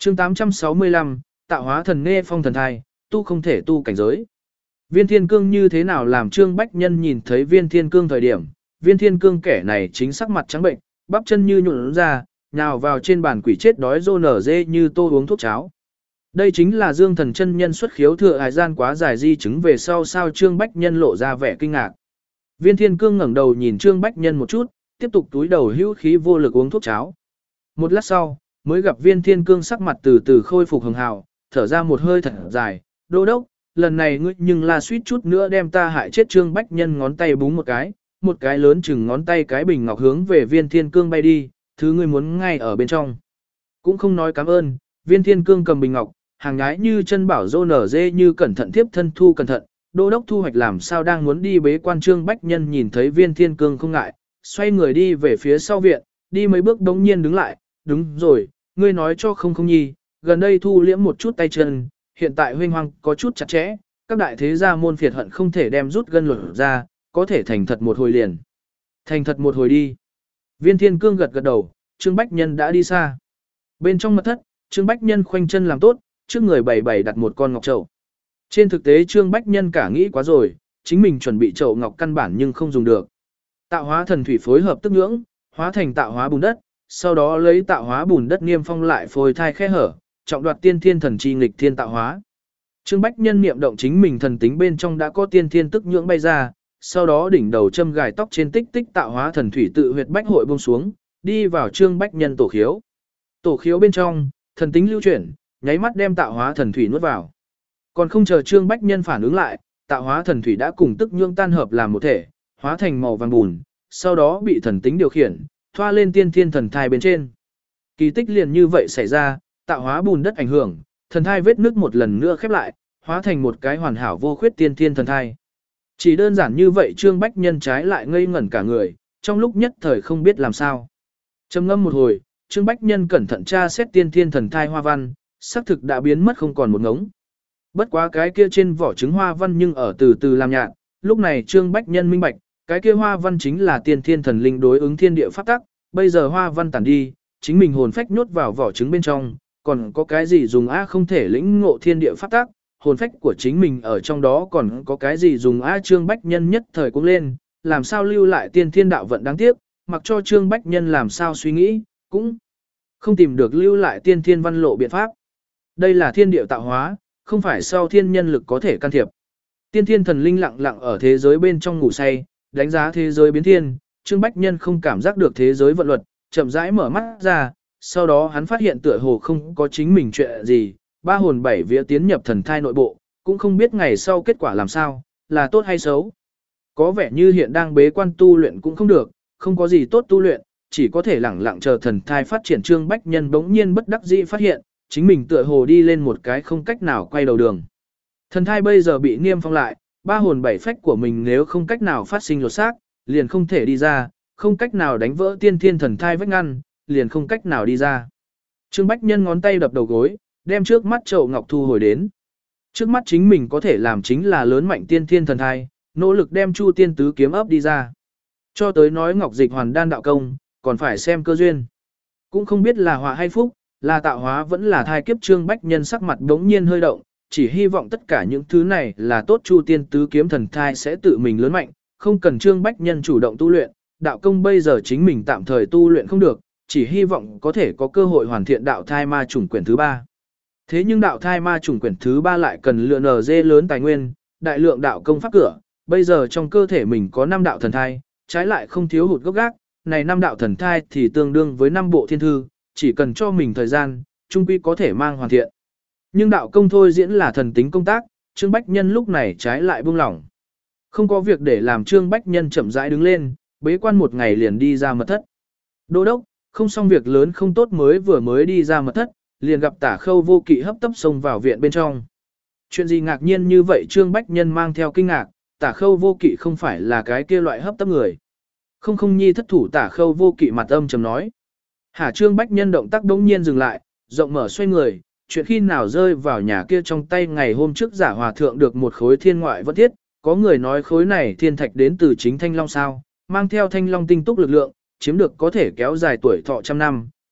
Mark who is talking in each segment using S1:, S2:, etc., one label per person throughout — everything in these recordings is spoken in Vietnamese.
S1: chương 865, tạo hóa thần nghe phong thần thai, tu không thể tu cảnh giới. Viên thiên cương như thế nào làm Trương Bách Nhân nhìn thấy viên thiên cương thời điểm, viên thiên cương kẻ này chính sắc mặt trắng bệnh, bắp chân như nhuộn ra, nhào vào trên bàn quỷ chết đói rô nở dê như tô uống thuốc cháo. Đây chính là Dương Thần chân nhân xuất khiếu thừa hải gian quá dài di chứng về sau sao Trương Bách Nhân lộ ra vẻ kinh ngạc. Viên thiên cương ngẩng đầu nhìn Trương Bách Nhân một chút, tiếp tục túi đầu hữu khí vô lực uống thuốc cháo. Một lát sau, mới gặp viên thiên cương sắc mặt từ từ khôi phục hường hào, thở ra một hơi thật dài, đô đốc, lần này ngươi nhưng là suýt chút nữa đem ta hại chết. Trương Bách Nhân ngón tay búng một cái lớn chừng ngón tay cái bình ngọc hướng về viên thiên cương bay đi, thứ ngươi muốn ngay ở bên trong. Cũng không nói cảm ơn, viên thiên cương cầm bình ngọc, hàng nhái như chân bảo rô nở dê như cẩn thận tiếp thân thu cẩn thận, đô đốc thu hoạch làm sao đang muốn đi bế quan. Trương Bách Nhân nhìn thấy viên thiên cương không ngại, xoay người đi về phía sau viện, đi mấy bước đống nhiên đứng lại, đúng rồi, ngươi nói cho không nhi, gần đây thu liễm một chút tay chân, hiện tại huynh hoang có chút chặt chẽ, các đại thế gia môn phiệt hận không thể đem rút gân luật ra, có thể thành thật một hồi liền. Thành thật một hồi đi. Viên thiên cương gật gật đầu, Trương Bách Nhân đã đi xa. Bên trong mật thất, Trương Bách Nhân khoanh chân làm tốt, trước người bày đặt một con ngọc chậu. Trên thực tế Trương Bách Nhân cả nghĩ quá rồi, chính mình chuẩn bị chậu ngọc căn bản nhưng không dùng được. Tạo hóa thần thủy phối hợp tức nhưỡng, hóa thành tạo hóa bùn đất, sau đó lấy tạo hóa bùn đất niêm phong lại phôi thai khe hở, trọng đoạt tiên thiên thần chi nghịch thiên tạo hóa. Trương Bách Nhân niệm động chính mình thần tính bên trong đã có tiên thiên tức nhưỡng bay ra, sau đó đỉnh đầu châm gài tóc trên tích tích tạo hóa thần thủy tự huyệt bách hội buông xuống, đi vào Trương Bách Nhân tổ khiếu. Tổ khiếu bên trong, thần tính lưu chuyển, nháy mắt đem tạo hóa thần thủy nuốt vào. Còn không chờ Trương Bách Nhân phản ứng lại, tạo hóa thần thủy đã cùng tức nhưỡng tan hợp làm một thể, hóa thành màu vàng bùn, sau đó bị thần tính điều khiển, thoa lên tiên thiên thần thai bên trên. Kỳ tích liền như vậy xảy ra, tạo hóa bùn đất ảnh hưởng, thần thai vết nước một lần nữa khép lại, hóa thành một cái hoàn hảo vô khuyết tiên thiên thần thai. Chỉ đơn giản như vậy Trương Bách Nhân trái lại ngây ngẩn cả người, trong lúc nhất thời không biết làm sao. Trầm ngâm một hồi, Trương Bách Nhân cẩn thận tra xét tiên thiên thần thai hoa văn, xác thực đã biến mất không còn một ngống. Bất quá cái kia trên vỏ trứng hoa văn nhưng ở từ từ làm nhạt, lúc này Trương Bách Nhân minh bạch, cái kia hoa văn chính là tiên thiên thần linh đối ứng thiên địa pháp tắc, bây giờ hoa văn tản đi, chính mình hồn phách nhốt vào vỏ trứng bên trong, còn có cái gì dùng không thể lĩnh ngộ thiên địa pháp tắc, hồn phách của chính mình ở trong đó còn có cái gì dùng Trương Bách Nhân nhất thời cũng lên, làm sao lưu lại tiên thiên đạo vận đáng tiếc, mặc cho Trương Bách Nhân làm sao suy nghĩ, cũng không tìm được lưu lại tiên thiên văn lộ biện pháp. Đây là thiên địa tạo hóa, không phải sau thiên nhân lực có thể can thiệp. Tiên thiên thần linh lặng lặng ở thế giới bên trong ngủ say, đánh giá thế giới biến thiên, Trương Bách Nhân không cảm giác được thế giới vận luật, chậm rãi mở mắt ra, sau đó hắn phát hiện tựa hồ không có chính mình chuyện gì, ba hồn bảy vía tiến nhập thần thai nội bộ, cũng không biết ngày sau kết quả làm sao, là tốt hay xấu. Có vẻ như hiện đang bế quan tu luyện cũng không được, không có gì tốt tu luyện, chỉ có thể lẳng lặng chờ thần thai phát triển. Trương Bách Nhân bỗng nhiên bất đắc dĩ phát hiện, chính mình tựa hồ đi lên một cái không cách nào quay đầu đường. Thần thai bây giờ bị niêm phong lại, ba hồn bảy phách của mình nếu không cách nào phát sinh lột xác, liền không thể đi ra, không cách nào đánh vỡ tiên thiên thần thai vách ngăn, liền không cách nào đi ra. Trương Bách Nhân ngón tay đập đầu gối, đem trước mắt chậu ngọc thu hồi đến. Trước mắt chính mình có thể làm chính là lớn mạnh tiên thiên thần thai, nỗ lực đem Chu Tiên Tứ Kiếm ấp đi ra. Cho tới nói ngọc dịch hoàn đan đạo công, còn phải xem cơ duyên. Cũng không biết là họa hay phúc, là tạo hóa vẫn là thai kiếp. Trương Bách Nhân sắc mặt đống nhiên hơi động, chỉ hy vọng tất cả những thứ này là tốt. Chu Tiên Tứ Kiếm thần thai sẽ tự mình lớn mạnh, không cần Trương Bách Nhân chủ động tu luyện, đạo công bây giờ chính mình tạm thời tu luyện không được, chỉ hy vọng có thể có cơ hội hoàn thiện đạo thai ma chủng quyển thứ 3. Thế nhưng đạo thai ma chủng quyển thứ 3 lại cần lựa NG lớn tài nguyên, đại lượng đạo công pháp cửa, bây giờ trong cơ thể mình có 5 đạo thần thai, trái lại không thiếu hụt gốc gác, này 5 đạo thần thai thì tương đương với 5 bộ thiên thư, chỉ cần cho mình thời gian, trung quy có thể mang hoàn thiện. Nhưng đạo công thôi diễn là thần tính công tác, Trương Bách Nhân lúc này trái lại buông lỏng. Không có việc để làm Trương Bách Nhân chậm rãi đứng lên, bế quan một ngày liền đi ra mật thất. Đô đốc, không xong việc lớn không tốt, mới đi ra mật thất, liền gặp Tả Khâu Vô Kỵ hấp tấp xông vào viện bên trong. Chuyện gì ngạc nhiên như vậy? Trương Bách Nhân mang theo kinh ngạc, Tả Khâu Vô Kỵ không phải là cái kia loại hấp tấp người. Không nhi thất thủ. Tả Khâu Vô Kỵ mặt âm trầm nói. Trương Bách Nhân động tác đống nhiên dừng lại, rộng mở xoay người, chuyện khi nào rơi vào nhà kia trong tay. Ngày hôm trước giả hòa thượng được một khối thiên ngoại vẫn thiết, có người nói khối này thiên thạch đến từ chính Thanh Long sao, mang theo Thanh Long tinh túc lực lượng, chiếm được có thể kéo dài tuổi thọ trăm năm,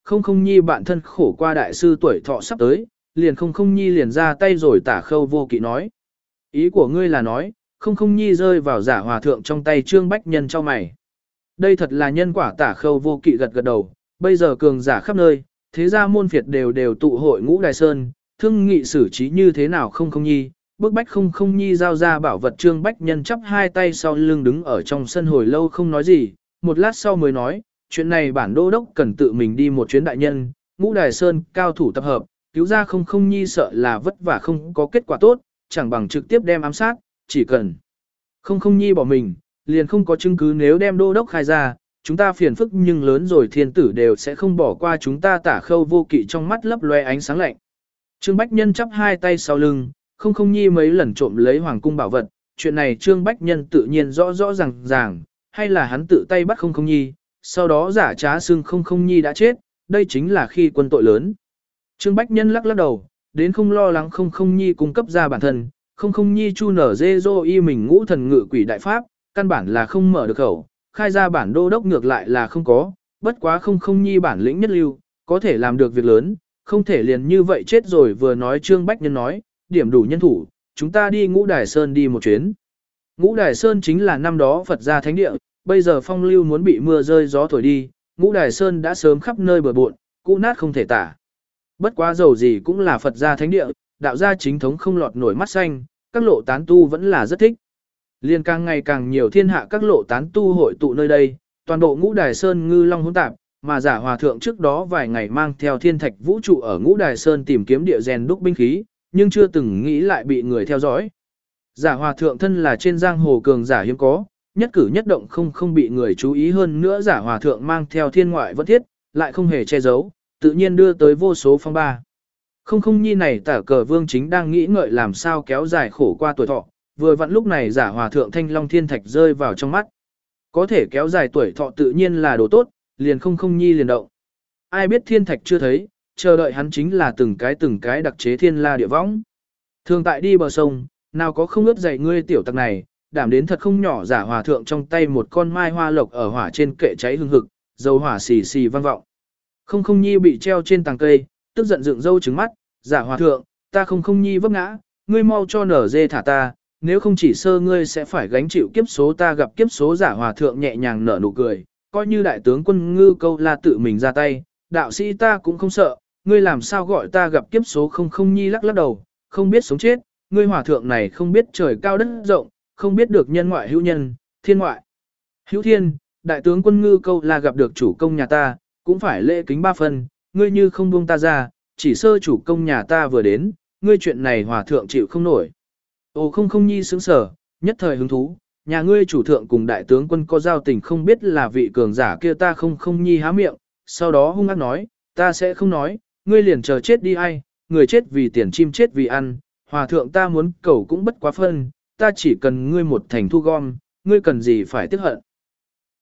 S1: không không nhi bạn thân khổ qua đại sư tuổi thọ sắp tới, liền không không nhi liền ra tay rồi tả khâu vô kỵ nói. Ý của ngươi là nói, không không nhi rơi vào giả hòa thượng trong tay Trương Bách Nhân cho mày. Đây thật là nhân quả tả khâu vô kỵ gật gật đầu, bây giờ cường giả khắp nơi, thế gia môn phiệt đều tụ hội ngũ đài sơn, thương nghị xử trí như thế nào không không nhi, bức bách không không nhi giao ra bảo vật Trương Bách Nhân chắp hai tay sau lưng đứng ở trong sân hồi lâu không nói gì, một lát sau mới nói, chuyện này bản đô đốc cần tự mình đi một chuyến đại nhân, ngũ đài sơn cao thủ tập hợp, cứu ra không không nhi sợ là vất vả không có kết quả tốt, chẳng bằng trực tiếp đem ám sát, chỉ cần không không nhi bỏ mình, liền không có chứng cứ nếu đem đô đốc khai ra, chúng ta phiền phức nhưng lớn rồi thiên tử đều sẽ không bỏ qua chúng ta tả khâu vô kỵ trong mắt lấp loe ánh sáng lạnh. Trương Bách Nhân chắp hai tay sau lưng, không không nhi mấy lần trộm lấy hoàng cung bảo vật, chuyện này Trương Bách Nhân tự nhiên rõ rõ ràng, hay là hắn tự tay bắt không không nhi, sau đó giả trá xưng không không nhi đã chết, đây chính là khi quân tội lớn. Trương Bách Nhân lắc đầu, đến không lo lắng không không nhi cung cấp ra bản thân, không không nhi chu nở dê dô y mình ngũ thần ngự quỷ đại pháp, căn bản là không mở được khẩu, khai ra bản đô đốc ngược lại là không có, bất quá không không nhi bản lĩnh nhất lưu, có thể làm được việc lớn, không thể liền như vậy chết rồi vừa nói Trương Bách Nhân nói, điểm đủ nhân thủ, chúng ta đi Ngũ Đài Sơn đi một chuyến. Ngũ Đài Sơn chính là năm đó Phật gia thánh địa, bây giờ phong lưu muốn bị mưa rơi gió thổi đi, Ngũ Đài Sơn đã sớm khắp nơi bừa bộn, cũ nát không thể tả. Bất quá dầu gì cũng là Phật gia thánh địa, đạo gia chính thống không lọt nổi mắt xanh, các lộ tán tu vẫn là rất thích. Liên càng ngày càng nhiều thiên hạ các lộ tán tu hội tụ nơi đây, toàn bộ Ngũ Đài Sơn ngư long hỗn tạp, mà giả hòa thượng trước đó vài ngày mang theo thiên thạch vũ trụ ở Ngũ Đài Sơn tìm kiếm địa rèn đúc binh khí, nhưng chưa từng nghĩ lại bị người theo dõi. Giả hòa thượng thân là trên giang hồ cường giả hiếm có, nhất cử nhất động không bị người chú ý hơn nữa giả hòa thượng mang theo thiên ngoại vẫn thiết, lại không hề che giấu, tự nhiên đưa tới vô số phong ba. Không không nhi này tả cờ vương chính đang nghĩ ngợi làm sao kéo dài khổ qua tuổi thọ, vừa vặn lúc này giả hòa thượng thanh long thiên thạch rơi vào trong mắt. Có thể kéo dài tuổi thọ tự nhiên là đồ tốt, liền không không nhi liền động. Ai biết thiên thạch chưa thấy, chờ đợi hắn chính là từng cái đặc chế thiên la địa võng. Thường tại đi bờ sông, nào có không ướt dày ngươi tiểu tặc này, đảm đến thật không nhỏ giả hòa thượng trong tay một con mai hoa lộc ở hỏa trên kệ cháy hừng hực, dầu hỏa xì xì vang vọng. Không không nhi bị treo trên tàng cây, tức giận dựng râu trứng mắt, giả hòa thượng, ta không không nhi vấp ngã, ngươi mau cho nở dê thả ta, nếu không chỉ sơ ngươi sẽ phải gánh chịu kiếp số ta gặp kiếp số giả hòa thượng nhẹ nhàng nở nụ cười, coi như đại tướng quân Ngư Câu La tự mình ra tay, đạo sĩ ta cũng không sợ, ngươi làm sao gọi ta gặp kiếp số không không nhi lắc đầu, không biết sống chết, ngươi hòa thượng này không biết trời cao đất rộng, không biết được nhân ngoại hữu nhân, thiên ngoại hữu thiên, đại tướng quân Ngư Câu La gặp được chủ công nhà ta, cũng phải lễ kính ba phần, ngươi như không buông ta ra, chỉ sơ chủ công nhà ta vừa đến, ngươi chuyện này hòa thượng chịu không nổi. Ồ không không nhi sướng sở, nhất thời hứng thú, nhà ngươi chủ thượng cùng đại tướng quân có giao tình không biết là vị cường giả kia ta không không nhi há miệng, sau đó hung ác nói, ta sẽ không nói, ngươi liền chờ chết đi ai, người chết vì tiền chim chết vì ăn, hòa thượng ta muốn cầu cũng bất quá phân, ta chỉ cần ngươi một thành thu gom, ngươi cần gì phải tiếc hận.